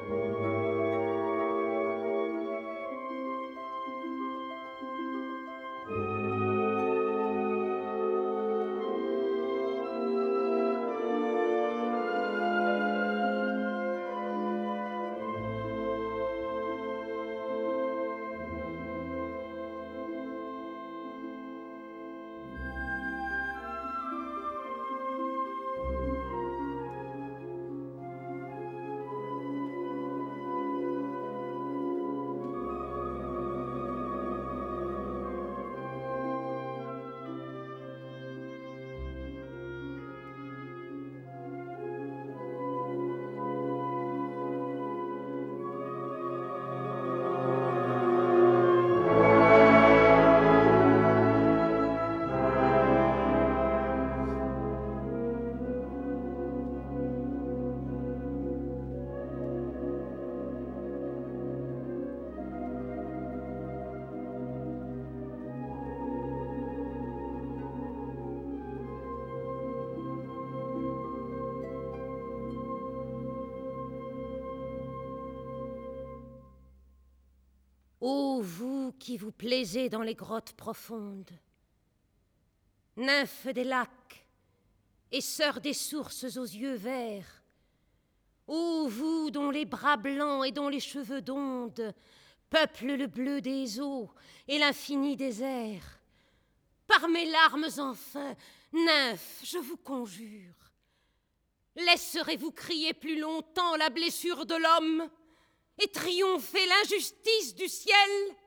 Ô vous qui vous plaisez dans les grottes profondes, nymphes des lacs et sœurs des sources aux yeux verts, ô vous dont les bras blancs et dont les cheveux d'onde peuplent le bleu des eaux et l'infini des airs, par mes larmes enfin, nymphes, je vous conjure, laisserez-vous crier plus longtemps la blessure de l'homme et triompher l'injustice du ciel?